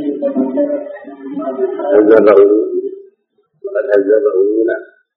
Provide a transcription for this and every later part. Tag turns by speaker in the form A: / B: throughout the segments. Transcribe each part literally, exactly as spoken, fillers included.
A: هذبه وقد هذبه هنا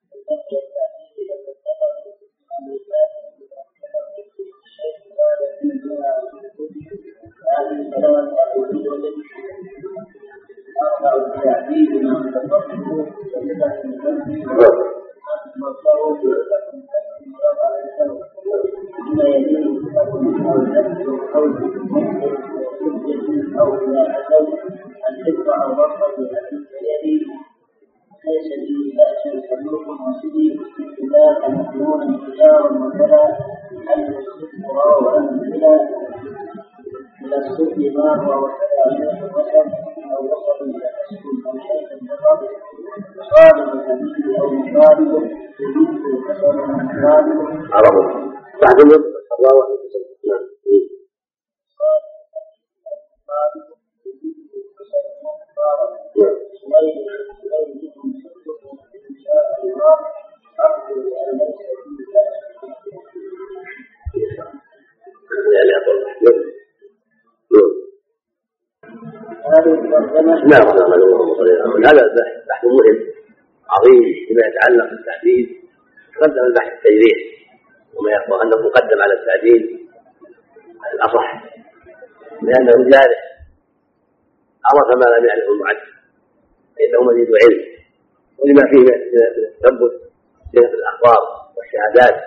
A: نعم هذا بحث مهم عظيم فيما يتعلق بالتحديد. تقدم البحث التجريح وما يخبر انه مقدم على التعديل على الاصح لانه جارح عرف ما لم يعرفه المعدل فانه مزيد علم ولما فيه من التثبت في الاخبار والشهادات.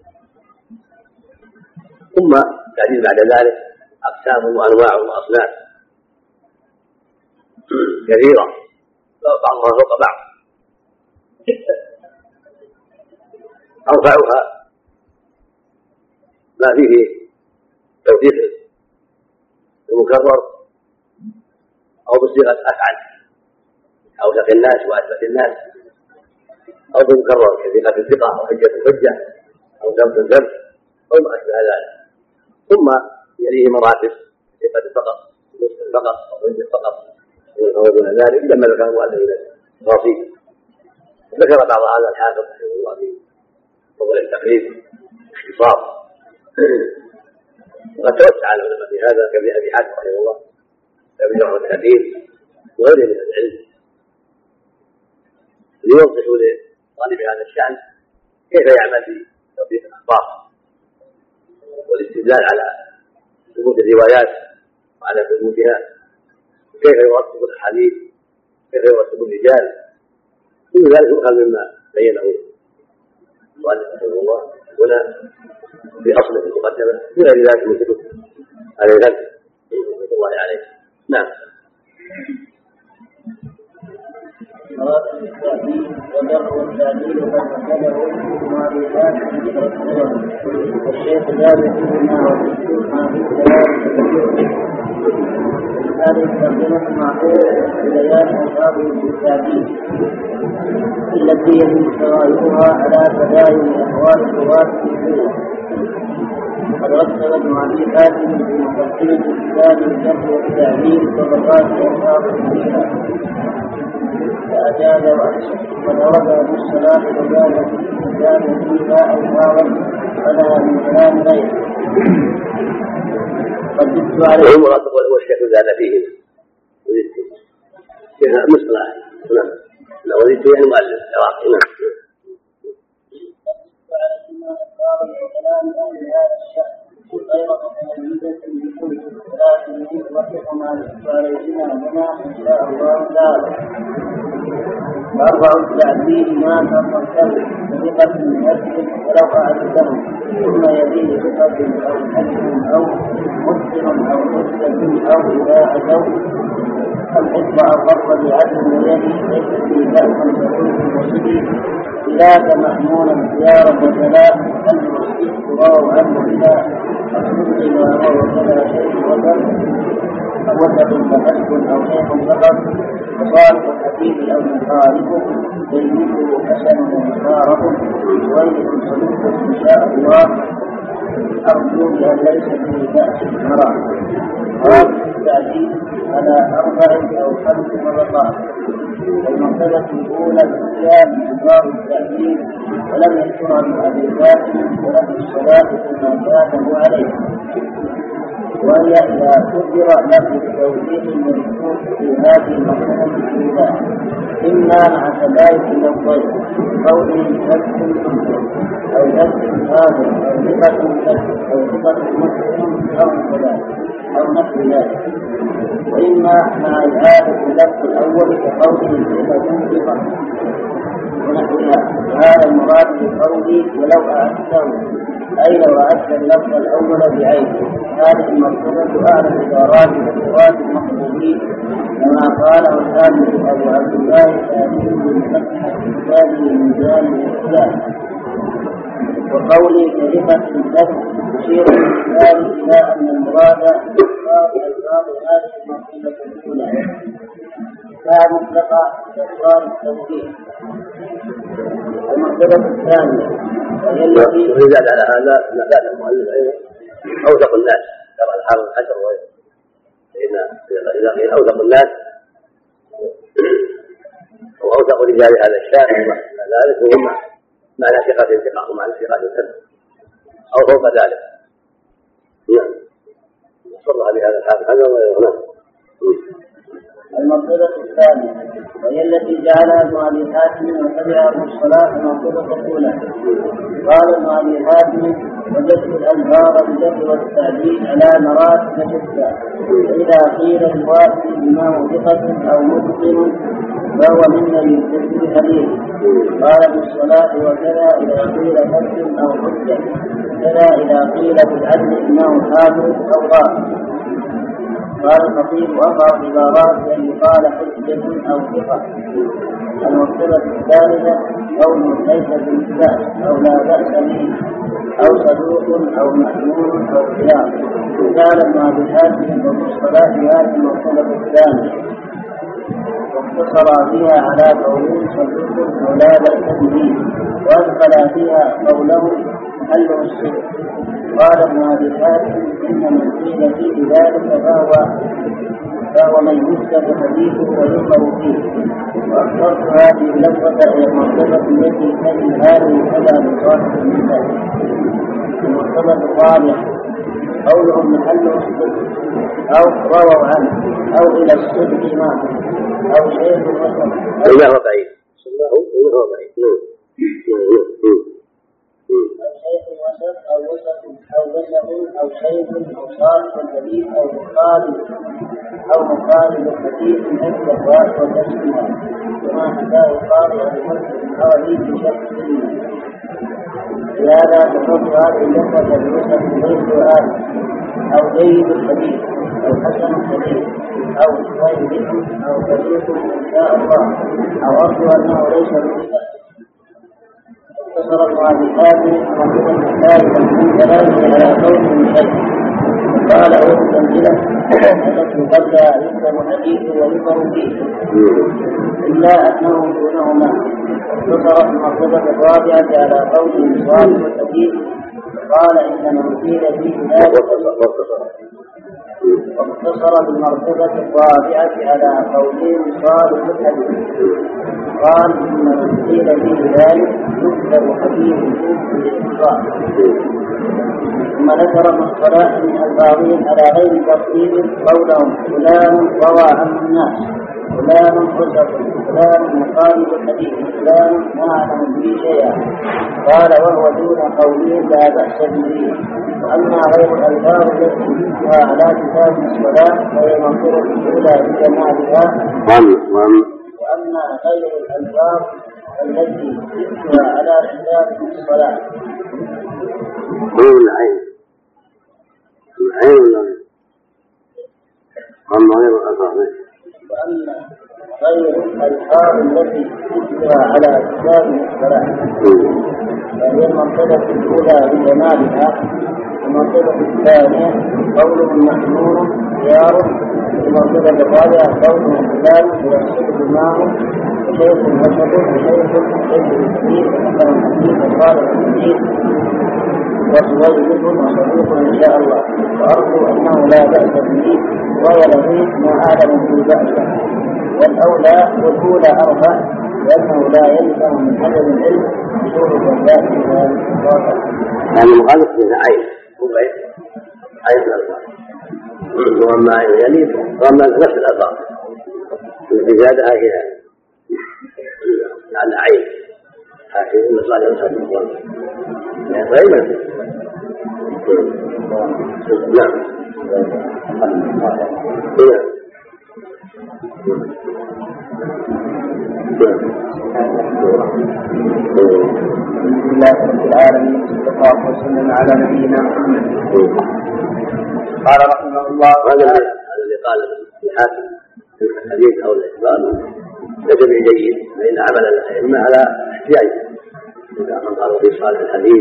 A: ثم التعديل بعد ذلك اقسام وانواع واصناف كثيرة بعضها فوق بعض. أرفعها ما فيه توثيق المكرر أو بصيغة أفعل أو ثقة الناس وأثبت الناس أو بمكرر كثقة الثقة أو حجة الحجة أو ثبت الثبت أو ما أشبه ذلك. ثم يليه مراتب ثقة فقط مسلم فقط أو حجة فقط ودون ذلك لما ذكر المؤلف الى الرصيد. ذكر بعض هذا الحافظ رحمه الله في فضل التقريب اختصار وقد توسع العلماء في هذا كابي حاتم رحمه الله كابي جرح التعديل وغيره من العلم ليوضحوا لطالب هذا الشأن كيف يعمل في توثيق الاخبار والاستدلال على ثبوت الروايات وعلى ثبوتها، كيف يرتب الحديث، كيف يرتب الرجال. كل ذلك يؤخذ مما بينه المؤلف رحمه الله هنا في اصله في المقدمه من غير ذلك من كتب على الغد رحمه الله عليه. نعم.
B: الشيخ ذلك هذه الترجمة معقولة ببيان ألفاظ التعديل التي يجب تغايرها على تباين أحوال الرواة في السنة. وقد رتب ابن أبي حاتم في مقدمة كتاب الجرح والتعديل طبقات ألفاظ الكتاب فأجاد وأحسن وضرب أبو الصلاة وجاد في الكتاب فيها ألفاظا فلها من كلام غيره.
A: وهم راتب والشيخ زاد فيهم شيخ مصطلح نعم لا وليت يعني مؤلف عراقي. نعم.
B: غير متميزة بكل ثلاثة وثق مع عليهما لنا إن شاء الله تعالى. وأربع التعديل ما تفصل بثقة مسلم ولو أعدته ثم يزيد ثقة أو حسن أو مسلم أو مسلم أو إذا أتوا الحفظ أو ضرب بعدل يدي ليس في بأس تكون في وصفه خلاف مأمونا اختيارا وجلاء المسجد رواه عنه إلى أصل الإمام وكذا شيء وكذا وكذا فحسب أو شيخ فقط وصالح الحديث أو مخالفه تلميذه حسن ومخارف وغيره صدوق إن شاء الله أرجو بأن ليس فيه بأس مرام. هذا التعديل على أربع أو خمس طبقات. المرتبة الأولى الإسلام بإظهار التعديل ولم يذكر من أبي ذات وله الصلاة كما كانه عليه. وهي إذا قدر له التوجيه المذكور في هذه المرحلة الأولى إما مع تباين اللفظين قوله نفس المنكر أو نفس هذا أو ثقة نفس أو ثقة مسلم أو كذلك أو نحو ذلك، وإما مع إعادة اللفظ الأول كقوله ثقة ثقة ونحوها. وهذا المراد بقوله ولو أعدته، أي لو أعدت اللفظ الأول بعينه. هذه المرتبة أعلى العبارات والصفات المقبولين كما قاله الثالث أبو عبد الله الثاني بالفتح كتابه من جانب الإسلام. وقولي كلمة النفس يشير الإسلام إلى أن المراد إخبار ألفاظ هذه المرتبة الأولى كمطلقة إخبار التوحيد. المرتبة الثانية وهي التي
A: ويزاد على هذا ما زاد المؤلف أوثق الناس ترى الحرب الحشر وغيره، إذا قيل أوثق الناس وأوثق رجال هذا الشأن ذلك وهم معنى ثقة انتقاء ومعنى ثقة سلم أو فوق ذلك. نعم صلى الله عليه هذا الحال هذا وغيره.
B: المرتبة الثانية وهي التي جعلها ابن أبي حاتم وتبعها ابن الصلاة المرتبة الأولى. قال ابن أبي حاتم وجدت الألفاظ بالجر والتعديل على مراتب شتى، فإذا قيل الوافي بما هو ثقة أو متقن فهو ممن يستدل بالحديث. قال ابن الصلاة وكذا إذا قيل حج أو حجة، كذا إذا قيل بالعدل إنه حافظ أو غافل. قال الخطيب أربع عبارات أن يقال حجة أو ثقة. المرتبة الثالثة قول ليس بالبأس أو لا بأس به أو صدوق أو مأمون أو خيار. قال ابن أبي حاتم وفي الصلاة هذه المرتبة الثانية واقتصر فيها على قول صدوق أو لا بأس به، وأدخل فيها قوله محله الصدق. قال ابن أبي حاتم إن من قيل فيه ذلك فهو فهو من يكتب حديثه ويقر فيه. وأخبرت هذه اللفظة إلى المرتبة التي تجد هذه كذا بصاحب المثال. المرتبة الرابعة قولهم محله الصدق أو رووا عنه أو إلى الصدق ما أو شيء وسط
A: أو لا هو بعيد هو بعيد
B: أو شيء وسط أو وسط أو وسط أو شيء أو صالح الحديث أو مقابل أو مقابل الحديث من أجل الرأي والتسمية كما حكاه القاضي أبو بكر الحربي في شرح السنة. لهذا تحط هذه اللفظة بوسط غير سؤال أو جيد الحديث أو حسن الحديث أو غير أو كبير إن شاء الله أو أرجو أنه ليس بالبأس. اختصر المعادلات مرتبة الثالثة من كلامه على قول شيء. قال هو المنزلة التي قد يكتب حديثه ويظهر فيه إلا أنه دونهما. اختصر المرتبة الرابعة على قول صالح الحديث قال إنما قيل فيه ذلك. واختصر بالمرتبة الرابعة على قول صالح الحديث قال إنما قيل فيه ذلك يكتب حديثه بالإخبار. ثم ذكر الصلاة من الباغين على غير تفصيل قولهم فلان روى عن الناس، فلان وسط، فلان مقابل الحديث، فلان ما أعلم به شيئا. قال وهو دون قولهم لا بأس به. وأما غير الألفاظ التي جئتها على كتاب الصلاة فهي منظورة الأولى بجمالها. وأما غير الألفاظ التي جئتها على كتاب الصلاة
A: هو العين العين ولا أما غير الألفاظ.
B: وأما غير الألفاظ التي جئتها على كتاب الصلاة فهي المرتبة الأولى بجمالها. المرتبة الثانية قولهم محمول خيار. المرتبة الرابعة قولهم فلان ويحسب معه وشيخ وسط وشيخ وشيخ الحديث وحسن الحديث وصالح الحديث وصويب وصدوق إن شاء الله. وأرجو أنه لا بأس به ويلغي ما أعلم به بأسا. والأولى والأولى أربع لأنه لا يلزم من عدم العلم بشروط الذات الواقع.
A: يعني المغالط من عين هو عين عين الألفاظ واما يعني واما نفس الالفاظ التي زادها هي على عين هكذا ان الله ينصر الله غير نعم
B: بسم الله رب العالمين صلى الله وسلم على نبينا محمد. قال رحمه الله
A: هذا الذي قال الحاكم في الحديث او الاخبار يجب جيد فان عمل الائمه على احتياج اذا من قالوا في صالح الحديث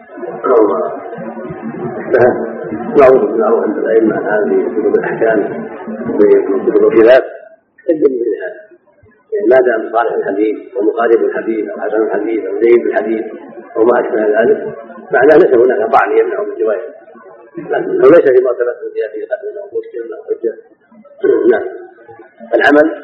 A: معروف معروف عند الائمه الان في كتب الاحكام وفي كتب الخلاف يجب مثل هذا يعني ما دام صالح الحديث ومقارب الحديث او حسن الحديث او جيد الحديث او ما اشبه ذلك معناه ليس هناك طعن يمنع من الروايه لكنه ليس في مرتبه الزياده في قتل او مشكل او حجه. نعم العمل